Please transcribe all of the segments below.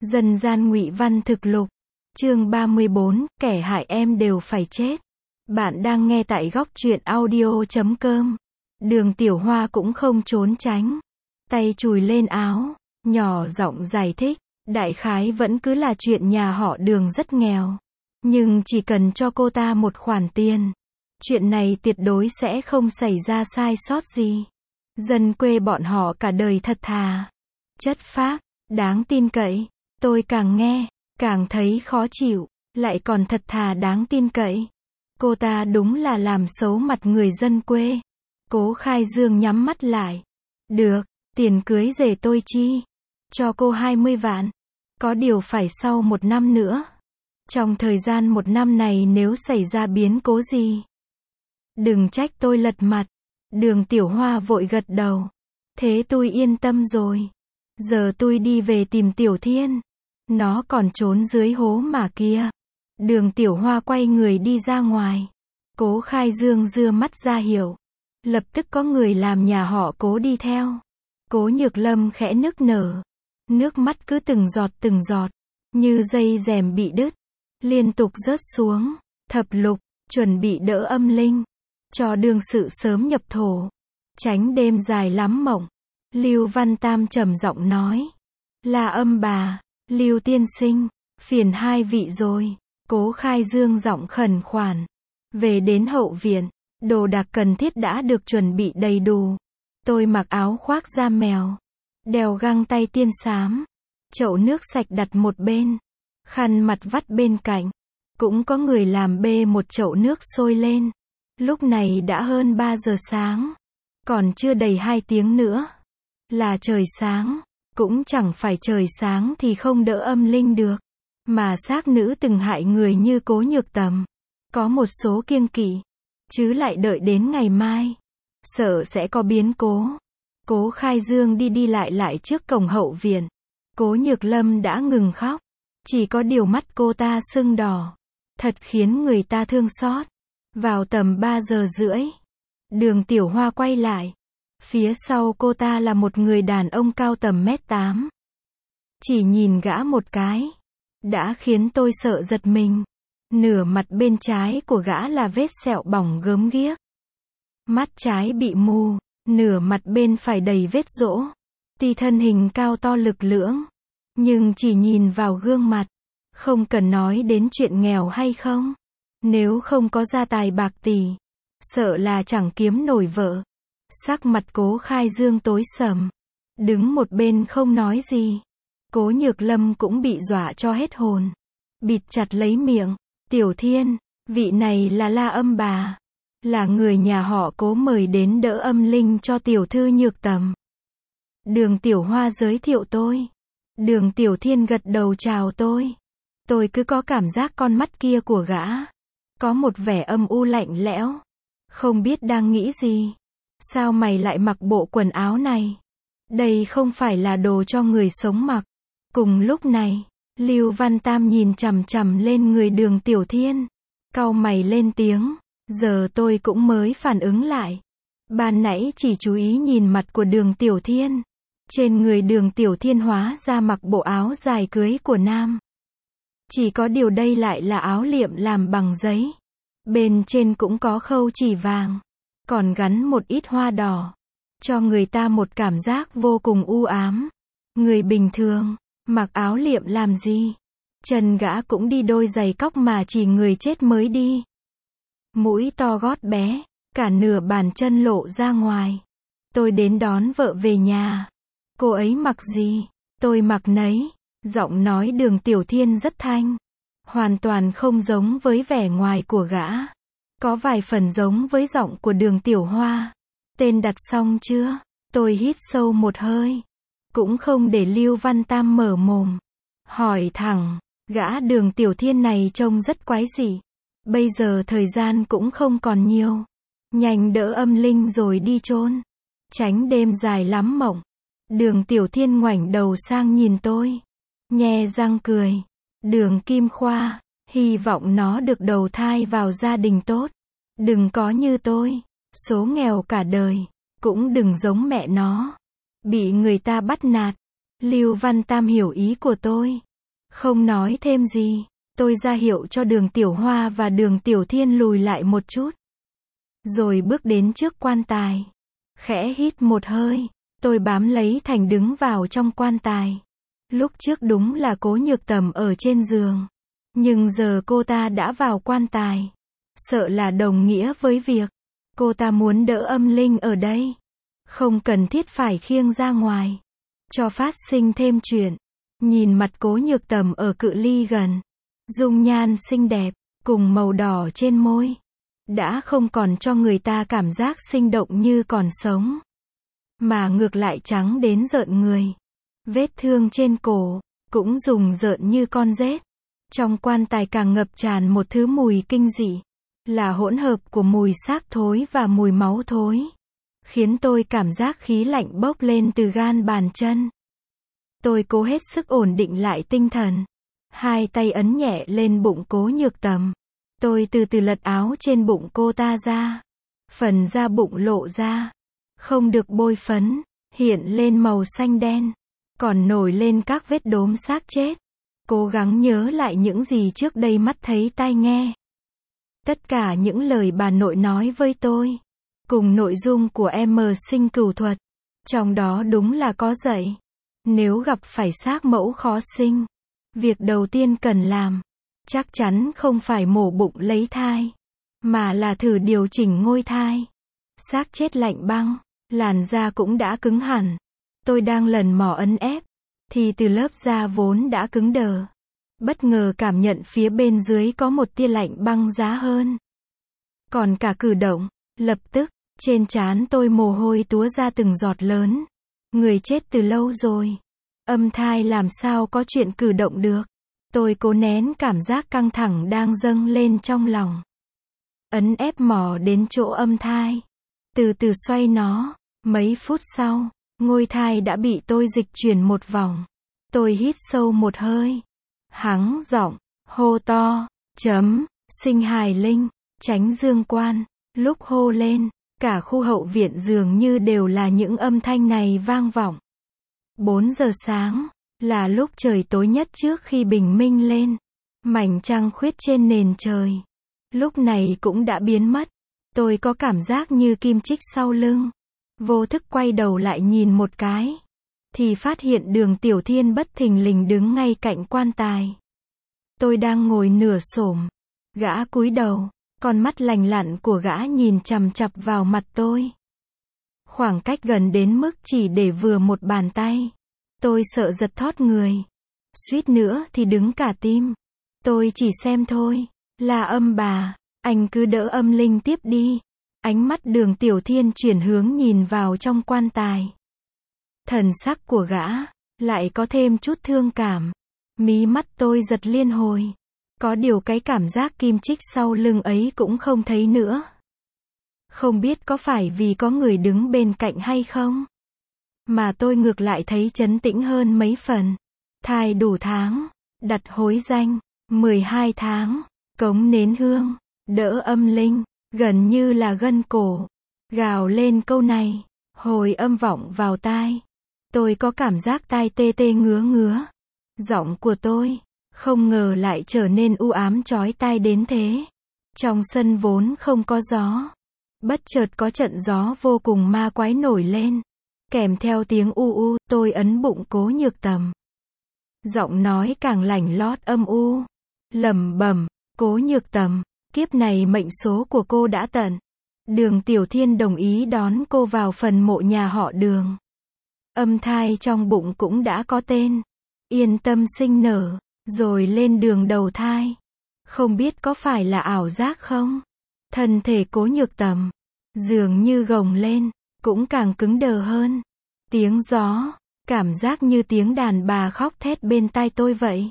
Dân gian ngụy văn thực lục. Chương 34, kẻ hại em đều phải chết. Bạn đang nghe tại góc truyện audio.com. Đường Tiểu Hoa cũng không trốn tránh. Tay chùi lên áo, nhỏ giọng giải thích. Đại khái vẫn cứ là chuyện nhà họ Đường rất nghèo. Nhưng chỉ cần cho cô ta một khoản tiền, chuyện này tuyệt đối sẽ không xảy ra sai sót gì. Dân quê bọn họ cả đời thật thà, chất phác, đáng tin cậy. Tôi càng nghe, càng thấy khó chịu, lại còn thật thà đáng tin cậy. Cô ta đúng là làm xấu mặt người dân quê. Cố Khai Dương nhắm mắt lại. Được, tiền cưới rể tôi chi? Cho cô 20 vạn. Có điều phải sau 1 năm nữa. Trong thời gian 1 năm này nếu xảy ra biến cố gì, đừng trách tôi lật mặt. Đường Tiểu Hoa vội gật đầu. Thế tôi yên tâm rồi. Giờ tôi đi về tìm Tiểu Thiên. Nó còn trốn dưới hố mà kia. Đường Tiểu Hoa quay người đi ra ngoài. Cố Khai Dương giơ mắt ra hiệu. Lập tức có người làm nhà họ Cố đi theo. Cố Nhược Lâm khẽ nức nở. Nước mắt cứ từng giọt, như dây rèm bị đứt, liên tục rớt xuống. Thập lục, chuẩn bị đỡ âm linh, cho đương sự sớm nhập thổ, tránh đêm dài lắm mộng. Lưu Văn Tam trầm giọng nói. Là âm bà, Lưu tiên sinh, phiền hai vị rồi. Cố Khai Dương giọng khẩn khoản. Về đến hậu viện, đồ đạc cần thiết đã được chuẩn bị đầy đủ. Tôi mặc áo khoác da mèo, đeo găng tay tiên xám, chậu nước sạch đặt một bên, khăn mặt vắt bên cạnh. Cũng có người làm bê một chậu nước sôi lên. Lúc này đã hơn 3 giờ sáng, còn chưa đầy 2 tiếng nữa là trời sáng. Cũng chẳng phải trời sáng thì không đỡ âm linh được, mà xác nữ từng hại người như Cố Nhược Tầm có một số kiêng kỵ, chứ lại đợi đến ngày mai, sợ sẽ có biến cố. Cố Khai Dương đi lại trước cổng hậu viện. Cố Nhược Lâm đã ngừng khóc, chỉ có điều mắt cô ta sưng đỏ, thật khiến người ta thương xót. Vào tầm 3 giờ rưỡi, Đường Tiểu Hoa quay lại. Phía sau cô ta là một người đàn ông cao tầm 1m8. Chỉ nhìn gã một cái, đã khiến tôi sợ giật mình. Nửa mặt bên trái của gã là vết sẹo bỏng gớm ghiếc. Mắt trái bị mù, nửa mặt bên phải đầy vết rỗ. Tuy thân hình cao to lực lưỡng, nhưng chỉ nhìn vào gương mặt, không cần nói đến chuyện nghèo hay không. Nếu không có gia tài bạc tỷ, sợ là chẳng kiếm nổi vợ. Sắc mặt Cố Khai Dương tối sầm, đứng một bên không nói gì. Cố Nhược Lâm cũng bị dọa cho hết hồn, bịt chặt lấy miệng. Tiểu Thiên, vị này là La âm bà, là người nhà họ Cố mời đến đỡ âm linh cho tiểu thư Nhược Tầm. Đường Tiểu Hoa giới thiệu tôi. Đường Tiểu Thiên gật đầu chào tôi. Tôi cứ có cảm giác con mắt kia của gã có một vẻ âm u lạnh lẽo, không biết đang nghĩ gì. Sao mày lại mặc bộ quần áo này? Đây không phải là đồ cho người sống mặc. Cùng lúc này, Lưu Văn Tam nhìn chằm chằm lên người Đường Tiểu Thiên, cau mày lên tiếng. Giờ tôi cũng mới phản ứng lại. Ban nãy chỉ chú ý nhìn mặt của Đường Tiểu Thiên. Trên người Đường Tiểu Thiên hóa ra mặc bộ áo dài cưới của nam. Chỉ có điều đây lại là áo liệm làm bằng giấy. Bên trên cũng có khâu chỉ vàng, còn gắn một ít hoa đỏ, cho người ta một cảm giác vô cùng u ám. Người bình thường mặc áo liệm làm gì? Chân gã cũng đi đôi giày cóc mà chỉ người chết mới đi. Mũi to gót bé, cả nửa bàn chân lộ ra ngoài. Tôi đến đón vợ về nhà. Cô ấy mặc gì? Tôi mặc nấy. Giọng nói Đường Tiểu Thiên rất thanh, hoàn toàn không giống với vẻ ngoài của gã. Có vài phần giống với giọng của Đường Tiểu Hoa. Tên đặt xong chưa? Tôi hít sâu một hơi, cũng không để Lưu Văn Tam mở mồm, hỏi thẳng. Gã Đường Tiểu Thiên này trông rất quái dị. Bây giờ thời gian cũng không còn nhiều, nhanh đỡ âm linh rồi đi chôn, tránh đêm dài lắm mộng. Đường Tiểu Thiên ngoảnh đầu sang nhìn tôi, nhe răng cười. Đường Kim Khoa, hy vọng nó được đầu thai vào gia đình tốt, đừng có như tôi, số nghèo cả đời, cũng đừng giống mẹ nó, bị người ta bắt nạt. Lưu Văn Tam hiểu ý của tôi. Không nói thêm gì, tôi ra hiệu cho Đường Tiểu Hoa và Đường Tiểu Thiên lùi lại một chút. Rồi bước đến trước quan tài. Khẽ hít một hơi, tôi bám lấy Thành đứng vào trong quan tài. Lúc trước đúng là Cố Nhược Tầm ở trên giường. Nhưng giờ cô ta đã vào quan tài. Sợ là đồng nghĩa với việc cô ta muốn đỡ âm linh ở đây. Không cần thiết phải khiêng ra ngoài. Cho phát sinh thêm chuyện. Nhìn mặt Cố Nhược Tầm ở cự ly gần. Dung nhan xinh đẹp, cùng màu đỏ trên môi. Đã không còn cho người ta cảm giác sinh động như còn sống. Mà ngược lại trắng đến rợn người. Vết thương trên cổ, cũng rùng rợn như con rết. Trong quan tài càng ngập tràn một thứ mùi kinh dị. Là hỗn hợp của mùi xác thối và mùi máu thối. Khiến tôi cảm giác khí lạnh bốc lên từ gan bàn chân. Tôi cố hết sức ổn định lại tinh thần. Hai tay ấn nhẹ lên bụng Cố Nhược Tầm. Tôi từ từ lật áo trên bụng cô ta ra. Phần da bụng lộ ra. Không được bôi phấn. Hiện lên màu xanh đen. Còn nổi lên các vết đốm xác chết. Cố gắng nhớ lại những gì trước đây mắt thấy tai nghe. Tất cả những lời bà nội nói với tôi. Cùng nội dung của em sinh cửu thuật. Trong đó đúng là có dạy. Nếu gặp phải xác mẫu khó sinh. Việc đầu tiên cần làm. Chắc chắn không phải mổ bụng lấy thai. Mà là thử điều chỉnh ngôi thai. Xác chết lạnh băng. Làn da cũng đã cứng hẳn. Tôi đang lần mò ấn ép. Thì từ lớp da vốn đã cứng đờ. Bất ngờ cảm nhận phía bên dưới có một tia lạnh băng giá hơn. Còn cả cử động. Lập tức, trên trán tôi mồ hôi túa ra từng giọt lớn. Người chết từ lâu rồi. Âm thai làm sao có chuyện cử động được. Tôi cố nén cảm giác căng thẳng đang dâng lên trong lòng. Ấn ép mò đến chỗ âm thai. Từ từ xoay nó. Mấy phút sau, ngôi thai đã bị tôi dịch chuyển một vòng. Tôi hít sâu một hơi. Hắng giọng, hô to, sinh hài linh, tránh dương quan. Lúc hô lên, cả khu hậu viện dường như đều là những âm thanh này vang vọng. 4 giờ sáng, là lúc trời tối nhất trước khi bình minh lên. Mảnh trăng khuyết trên nền trời. Lúc này cũng đã biến mất. Tôi có cảm giác như kim chích sau lưng. Vô thức quay đầu lại nhìn một cái. Thì phát hiện Đường Tiểu Thiên bất thình lình đứng ngay cạnh quan tài. Tôi đang ngồi nửa xổm. Gã cúi đầu. Con mắt lành lặn của gã nhìn chằm chằm vào mặt tôi. Khoảng cách gần đến mức chỉ để vừa một bàn tay. Tôi sợ giật thót người. Suýt nữa thì đứng cả tim. Tôi chỉ xem thôi. Là âm bà. Anh cứ đỡ âm linh tiếp đi. Ánh mắt Đường Tiểu Thiên chuyển hướng nhìn vào trong quan tài. Thần sắc của gã lại có thêm chút thương cảm. Mí mắt tôi giật liên hồi. Có điều cái cảm giác kim chích sau lưng ấy cũng không thấy nữa. Không biết có phải vì có người đứng bên cạnh hay không? Mà tôi ngược lại thấy trấn tĩnh hơn mấy phần. Thai đủ tháng. Đặt hối danh. 12 tháng. Cống nến hương. Đỡ âm linh. Gần như là gân cổ. Gào lên câu này. Hồi âm vọng vào tai. Tôi có cảm giác tai tê tê ngứa ngứa. Giọng của tôi, không ngờ lại trở nên u ám chói tai đến thế. Trong sân vốn không có gió. Bất chợt có trận gió vô cùng ma quái nổi lên. Kèm theo tiếng u u, tôi ấn bụng Cố Nhược Tầm. Giọng nói càng lảnh lót âm u. Lẩm bẩm, Cố Nhược Tầm, kiếp này mệnh số của cô đã tận. Đường Tiểu Thiên đồng ý đón cô vào phần mộ nhà họ Đường. Âm thai trong bụng cũng đã có tên. Yên tâm sinh nở, rồi lên đường đầu thai. Không biết có phải là ảo giác không? Thân thể Cố Nhược Tầm dường như gồng lên, cũng càng cứng đờ hơn. Tiếng gió, cảm giác như tiếng đàn bà khóc thét bên tai tôi vậy.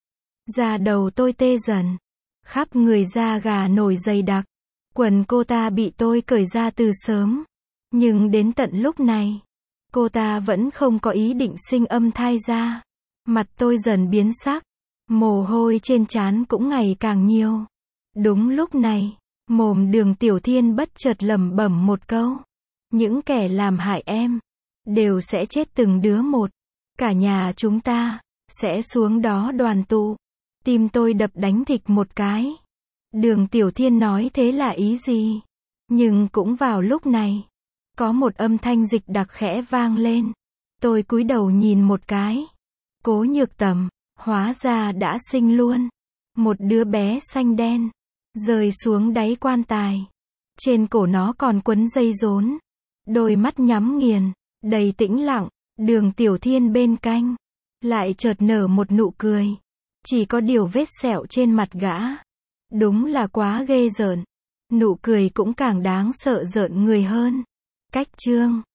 Da đầu tôi tê dần, khắp người da gà nổi dày đặc. Quần cô ta bị tôi cởi ra từ sớm. Nhưng đến tận lúc này, cô ta vẫn không có ý định sinh âm thai ra. Mặt tôi dần biến sắc. Mồ hôi trên trán cũng ngày càng nhiều. Đúng lúc này, mồm Đường Tiểu Thiên bất chợt lẩm bẩm một câu. Những kẻ làm hại em đều sẽ chết từng đứa một. Cả nhà chúng ta sẽ xuống đó đoàn tụ. Tim tôi đập đánh thịch một cái. Đường Tiểu Thiên nói thế là ý gì? Nhưng cũng vào lúc này, có một âm thanh dịch đặc khẽ vang lên. Tôi cúi đầu nhìn một cái. Cố Nhược Tầm, hóa ra đã sinh luôn. Một đứa bé xanh đen, rơi xuống đáy quan tài. Trên cổ nó còn quấn dây rốn. Đôi mắt nhắm nghiền, đầy tĩnh lặng. Đường Tiểu Thiên bên cạnh, lại chợt nở một nụ cười. Chỉ có điều vết sẹo trên mặt gã. Đúng là quá ghê rợn. Nụ cười cũng càng đáng sợ rợn người hơn. Cách chương